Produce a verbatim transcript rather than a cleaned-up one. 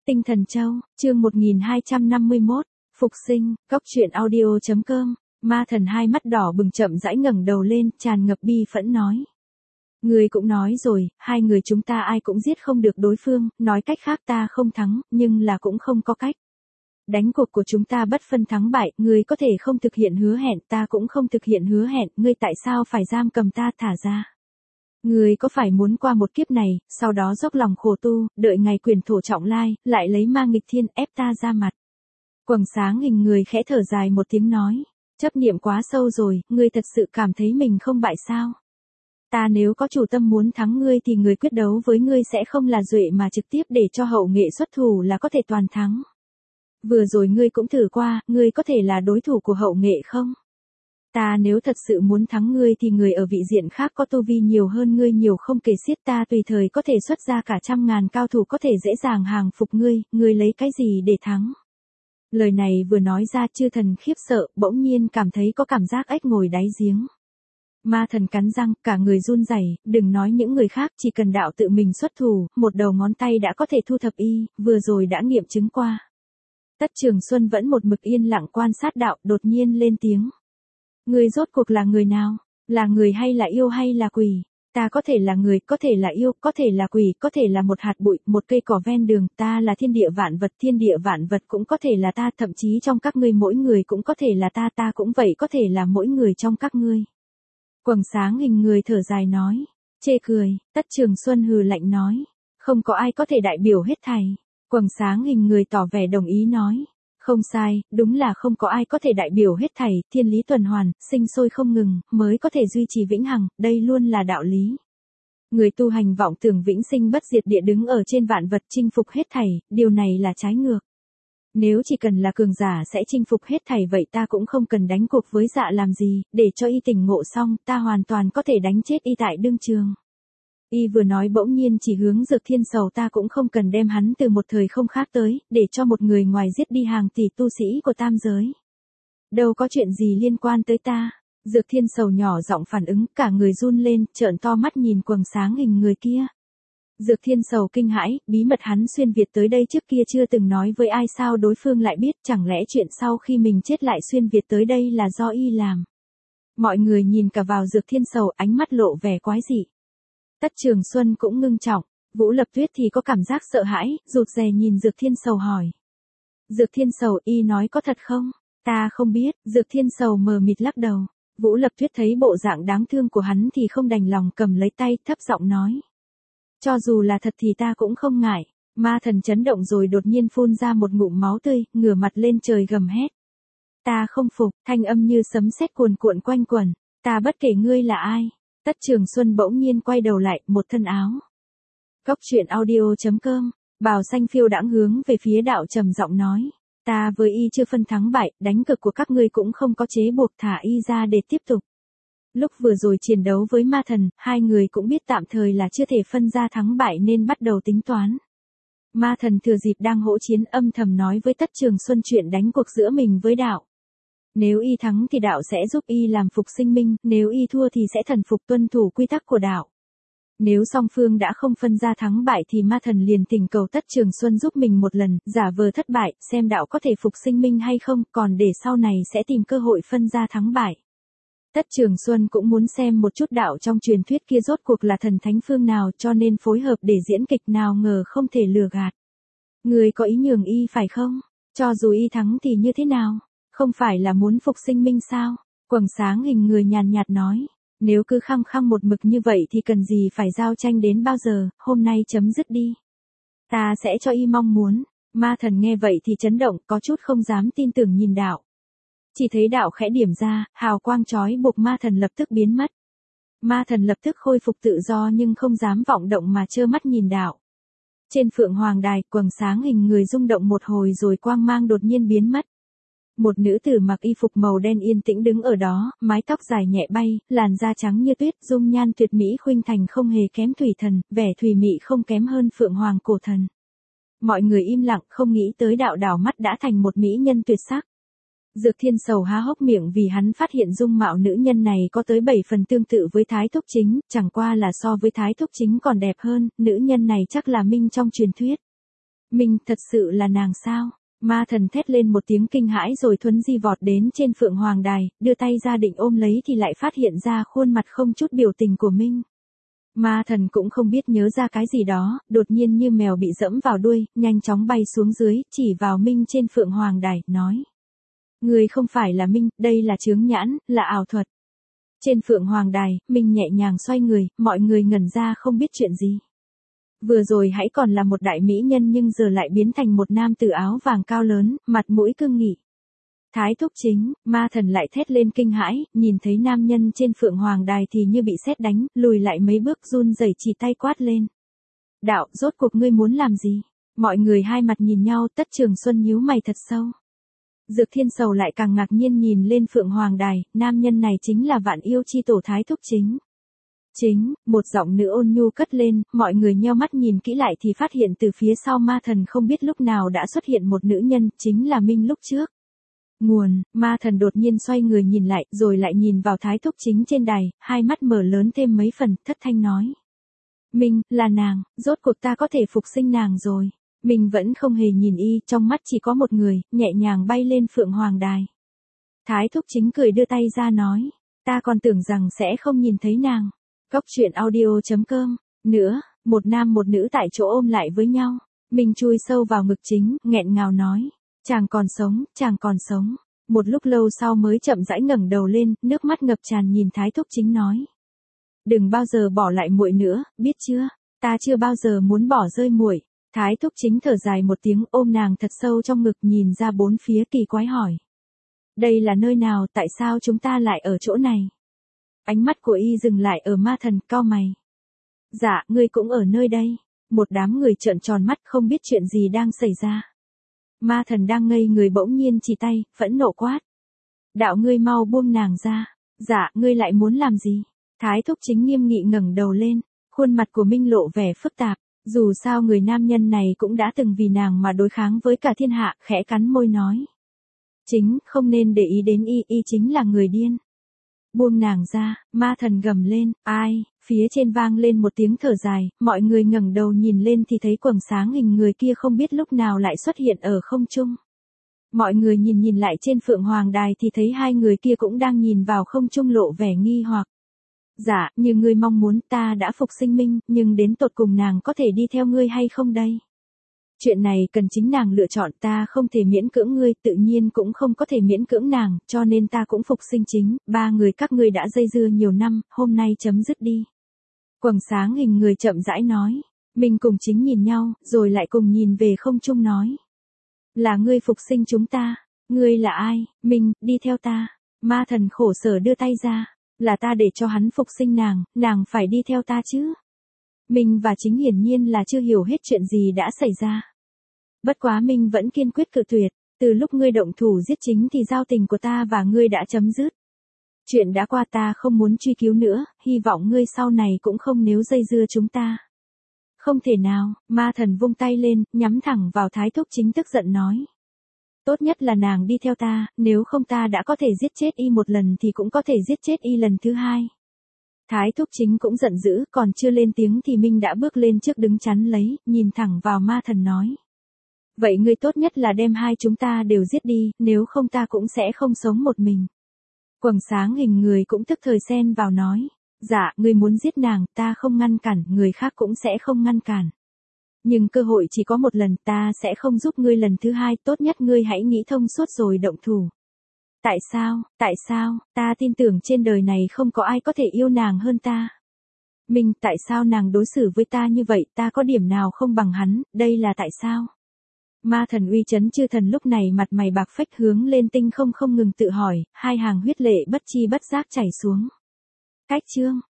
Tinh Thần Châu, chương một nghìn hai trăm năm mươi mốt, Phục sinh, cốc truyện audio chấm com, ma thần hai mắt đỏ bừng chậm rãi ngẩng đầu lên, tràn ngập bi phẫn nói. Người cũng nói rồi, hai người chúng ta ai cũng giết không được đối phương, nói cách khác ta không thắng, nhưng là cũng không có cách. Đánh cuộc của chúng ta bất phân thắng bại, ngươi có thể không thực hiện hứa hẹn, ta cũng không thực hiện hứa hẹn, ngươi tại sao phải giam cầm ta thả ra? Ngươi có phải muốn qua một kiếp này, sau đó dốc lòng khổ tu, đợi ngày quyền thổ trọng lai, lại lấy ma nghịch thiên ép ta ra mặt? Quầng sáng hình người khẽ thở dài một tiếng nói, chấp niệm quá sâu rồi, ngươi thật sự cảm thấy mình không bại sao? Ta nếu có chủ tâm muốn thắng ngươi thì người quyết đấu với ngươi sẽ không là Duệ mà trực tiếp để cho hậu nghệ xuất thủ là có thể toàn thắng. Vừa rồi ngươi cũng thử qua, ngươi có thể là đối thủ của hậu nghệ không? Ta nếu thật sự muốn thắng ngươi thì người ở vị diện khác có tu vi nhiều hơn ngươi nhiều không kể xiết, ta tùy thời có thể xuất ra cả trăm ngàn cao thủ có thể dễ dàng hàng phục ngươi, ngươi lấy cái gì để thắng? Lời này vừa nói ra chư thần khiếp sợ, bỗng nhiên cảm thấy có cảm giác ếch ngồi đáy giếng. Ma thần cắn răng, cả người run rẩy, đừng nói những người khác, chỉ cần đạo tự mình xuất thủ, một đầu ngón tay đã có thể thu thập y, vừa rồi đã nghiệm chứng qua. Tất Trường Xuân vẫn một mực yên lặng quan sát đạo, đột nhiên lên tiếng. Người rốt cuộc là người nào? Là người hay là yêu hay là quỷ? Ta có thể là người, có thể là yêu, có thể là quỷ, có thể là một hạt bụi, một cây cỏ ven đường, ta là thiên địa vạn vật, thiên địa vạn vật cũng có thể là ta, thậm chí trong các ngươi mỗi người cũng có thể là ta, ta cũng vậy có thể là mỗi người trong các ngươi. Quầng sáng hình người thở dài nói, chê cười, Tất Trường Xuân hừ lạnh nói, không có ai có thể đại biểu hết thảy. Quầng sáng hình người tỏ vẻ đồng ý nói, không sai, đúng là không có ai có thể đại biểu hết thảy, thiên lý tuần hoàn, sinh sôi không ngừng, mới có thể duy trì vĩnh hằng, đây luôn là đạo lý. Người tu hành vọng tưởng vĩnh sinh bất diệt địa đứng ở trên vạn vật chinh phục hết thảy, điều này là trái ngược. Nếu chỉ cần là cường giả sẽ chinh phục hết thảy vậy ta cũng không cần đánh cuộc với dạ làm gì, để cho y tỉnh ngộ xong, ta hoàn toàn có thể đánh chết y tại đương trường. Y vừa nói bỗng nhiên chỉ hướng Dược Thiên Sầu, ta cũng không cần đem hắn từ một thời không khác tới, để cho một người ngoài giết đi hàng tỷ tu sĩ của tam giới. Đâu có chuyện gì liên quan tới ta. Dược Thiên Sầu nhỏ giọng phản ứng, cả người run lên, trợn to mắt nhìn quầng sáng hình người kia. Dược Thiên Sầu kinh hãi, bí mật hắn xuyên Việt tới đây trước kia chưa từng nói với ai, sao đối phương lại biết, chẳng lẽ chuyện sau khi mình chết lại xuyên Việt tới đây là do y làm. Mọi người nhìn cả vào Dược Thiên Sầu, ánh mắt lộ vẻ quái dị. Tất Trường Xuân cũng ngưng trọng, Vũ Lập Tuyết thì có cảm giác sợ hãi, rụt rè nhìn Dược Thiên Sầu hỏi. Dược Thiên Sầu, y nói có thật không? Ta không biết, Dược Thiên Sầu mờ mịt lắc đầu. Vũ Lập Tuyết thấy bộ dạng đáng thương của hắn thì không đành lòng, cầm lấy tay, thấp giọng nói. Cho dù là thật thì ta cũng không ngại. Ma thần chấn động rồi đột nhiên phun ra một ngụm máu tươi, ngửa mặt lên trời gầm hét. Ta không phục, thanh âm như sấm sét cuồn cuộn quanh quẩn. Ta bất kể ngươi là ai. Tất Trường Xuân bỗng nhiên quay đầu lại, một thân áo. Cốc truyện audio chấm com, bào xanh phiêu đãng hướng về phía đạo trầm giọng nói. Ta với y chưa phân thắng bại, đánh cược của các ngươi cũng không có chế buộc, thả y ra để tiếp tục. Lúc vừa rồi chiến đấu với ma thần, hai người cũng biết tạm thời là chưa thể phân ra thắng bại nên bắt đầu tính toán. Ma thần thừa dịp đang hỗn chiến âm thầm nói với Tất Trường Xuân chuyện đánh cuộc giữa mình với đạo. Nếu y thắng thì đạo sẽ giúp y làm phục sinh minh, nếu y thua thì sẽ thần phục tuân thủ quy tắc của đạo. Nếu song phương đã không phân ra thắng bại thì ma thần liền thỉnh cầu Tất Trường Xuân giúp mình một lần, giả vờ thất bại, xem đạo có thể phục sinh minh hay không, còn để sau này sẽ tìm cơ hội phân ra thắng bại. Tất Trường Xuân cũng muốn xem một chút đạo trong truyền thuyết kia rốt cuộc là thần thánh phương nào, cho nên phối hợp để diễn kịch, nào ngờ không thể lừa gạt. Người có ý nhường y phải không? Cho dù y thắng thì như thế nào? Không phải là muốn phục sinh minh sao? Quầng sáng hình người nhàn nhạt nói. Nếu cứ khăng khăng một mực như vậy thì cần gì phải giao tranh đến bao giờ, hôm nay chấm dứt đi. Ta sẽ cho y mong muốn. Ma thần nghe vậy thì chấn động, có chút không dám tin tưởng nhìn đạo. Chỉ thấy đạo khẽ điểm ra, hào quang chói buộc ma thần lập tức biến mất. Ma thần lập tức khôi phục tự do nhưng không dám vọng động mà trơ mắt nhìn đạo. Trên Phượng Hoàng Đài, quầng sáng hình người rung động một hồi rồi quang mang đột nhiên biến mất. Một nữ tử mặc y phục màu đen yên tĩnh đứng ở đó, mái tóc dài nhẹ bay, làn da trắng như tuyết, dung nhan tuyệt mỹ khuynh thành không hề kém thủy thần, vẻ thùy mị không kém hơn Phượng Hoàng cổ thần. Mọi người im lặng, không nghĩ tới đạo đảo mắt đã thành một mỹ nhân tuyệt sắc. Dược Thiên Sầu há hốc miệng vì hắn phát hiện dung mạo nữ nhân này có tới bảy phần tương tự với Thái Thúc Chính, chẳng qua là so với Thái Thúc Chính còn đẹp hơn, nữ nhân này chắc là Minh trong truyền thuyết. Minh, thật sự là nàng sao? Ma thần thét lên một tiếng kinh hãi rồi thuấn di vọt đến trên Phượng Hoàng Đài, đưa tay ra định ôm lấy thì lại phát hiện ra khuôn mặt không chút biểu tình của Minh. Ma thần cũng không biết nhớ ra cái gì đó, đột nhiên như mèo bị dẫm vào đuôi, nhanh chóng bay xuống dưới, chỉ vào Minh trên Phượng Hoàng Đài, nói. Người không phải là Minh, đây là chướng nhãn, là ảo thuật. Trên Phượng Hoàng Đài, Minh nhẹ nhàng xoay người, mọi người ngẩn ra không biết chuyện gì. Vừa rồi hãy còn là một đại mỹ nhân nhưng giờ lại biến thành một nam tử áo vàng cao lớn, mặt mũi cương nghị. Thái thúc chính, ma thần lại thét lên kinh hãi, nhìn thấy nam nhân trên Phượng Hoàng Đài thì như bị sét đánh, lùi lại mấy bước run rẩy chỉ tay quát lên. Đạo, rốt cuộc ngươi muốn làm gì? Mọi người hai mặt nhìn nhau, Tất Trường Xuân nhíu mày thật sâu. Dược Thiên Sầu lại càng ngạc nhiên nhìn lên Phượng Hoàng Đài, nam nhân này chính là Vạn Yêu chi tổ Thái thúc chính. Chính, một giọng nữ ôn nhu cất lên, mọi người nheo mắt nhìn kỹ lại thì phát hiện từ phía sau ma thần không biết lúc nào đã xuất hiện một nữ nhân, chính là Minh lúc trước. Nguồn, ma thần đột nhiên xoay người nhìn lại, rồi lại nhìn vào Thái thúc chính trên đài, hai mắt mở lớn thêm mấy phần, thất thanh nói. Minh, là nàng, rốt cuộc ta có thể phục sinh nàng rồi. Minh vẫn không hề nhìn y, trong mắt chỉ có một người, nhẹ nhàng bay lên Phượng Hoàng Đài. Thái thúc chính cười đưa tay ra nói, ta còn tưởng rằng sẽ không nhìn thấy nàng. Góc truyện audio chấm com. Nữa, một nam một nữ tại chỗ ôm lại với nhau. Minh chui sâu vào ngực chính, nghẹn ngào nói. Chàng còn sống, chàng còn sống. Một lúc lâu sau mới chậm rãi ngẩng đầu lên, nước mắt ngập tràn nhìn Thái thúc chính nói. Đừng bao giờ bỏ lại muội nữa, biết chưa? Ta chưa bao giờ muốn bỏ rơi muội. Thái thúc chính thở dài một tiếng ôm nàng thật sâu trong ngực nhìn ra bốn phía kỳ quái hỏi. Đây là nơi nào, tại sao chúng ta lại ở chỗ này? Ánh mắt của y dừng lại ở ma thần, cau mày. Dạ, ngươi cũng ở nơi đây. Một đám người trợn tròn mắt không biết chuyện gì đang xảy ra. Ma thần đang ngây người bỗng nhiên chỉ tay, phẫn nộ quát. Đạo ngươi mau buông nàng ra. Dạ, ngươi lại muốn làm gì? Thái thúc chính nghiêm nghị ngẩng đầu lên, khuôn mặt của Minh lộ vẻ phức tạp. Dù sao người nam nhân này cũng đã từng vì nàng mà đối kháng với cả thiên hạ, khẽ cắn môi nói. Chính, không nên để ý đến y, y chính là người điên. Buông nàng ra, ma thần gầm lên, ai, phía trên vang lên một tiếng thở dài, mọi người ngẩng đầu nhìn lên thì thấy quầng sáng hình người kia không biết lúc nào lại xuất hiện ở không trung. Mọi người nhìn nhìn lại trên Phượng Hoàng Đài thì thấy hai người kia cũng đang nhìn vào không trung lộ vẻ nghi hoặc. Dạ, như ngươi mong muốn ta đã phục sinh Minh, nhưng đến tột cùng nàng có thể đi theo ngươi hay không đây? Chuyện này cần chính nàng lựa chọn, ta không thể miễn cưỡng ngươi, tự nhiên cũng không có thể miễn cưỡng nàng, cho nên ta cũng phục sinh chính, ba người các ngươi đã dây dưa nhiều năm, hôm nay chấm dứt đi. Quầng sáng hình người chậm rãi nói, mình cùng chính nhìn nhau, rồi lại cùng nhìn về không trung nói. Là ngươi phục sinh chúng ta, ngươi là ai, mình, đi theo ta, ma thần khổ sở đưa tay ra, là ta để cho hắn phục sinh nàng, nàng phải đi theo ta chứ. Minh và chính hiển nhiên là chưa hiểu hết chuyện gì đã xảy ra. Bất quá Minh vẫn kiên quyết cự tuyệt, từ lúc ngươi động thủ giết chính thì giao tình của ta và ngươi đã chấm dứt. Chuyện đã qua ta không muốn truy cứu nữa, hy vọng ngươi sau này cũng không nếu dây dưa chúng ta. Không thể nào, ma thần vung tay lên, nhắm thẳng vào Thái thúc chính tức giận nói. Tốt nhất là nàng đi theo ta, nếu không ta đã có thể giết chết y một lần thì cũng có thể giết chết y lần thứ hai. Thái thúc chính cũng giận dữ, còn chưa lên tiếng thì Minh đã bước lên trước đứng chắn lấy, nhìn thẳng vào ma thần nói. Vậy ngươi tốt nhất là đem hai chúng ta đều giết đi, nếu không ta cũng sẽ không sống một mình. Quầng sáng hình người cũng tức thời xen vào nói. Dạ, ngươi muốn giết nàng, ta không ngăn cản, người khác cũng sẽ không ngăn cản. Nhưng cơ hội chỉ có một lần, ta sẽ không giúp ngươi lần thứ hai, tốt nhất ngươi hãy nghĩ thông suốt rồi động thủ. Tại sao, tại sao, ta tin tưởng trên đời này không có ai có thể yêu nàng hơn ta. Minh, tại sao nàng đối xử với ta như vậy, ta có điểm nào không bằng hắn, đây là tại sao? Ma thần uy chấn chư thần lúc này mặt mày bạc phách hướng lên tinh không không ngừng tự hỏi, hai hàng huyết lệ bất chi bất giác chảy xuống. Cách chương.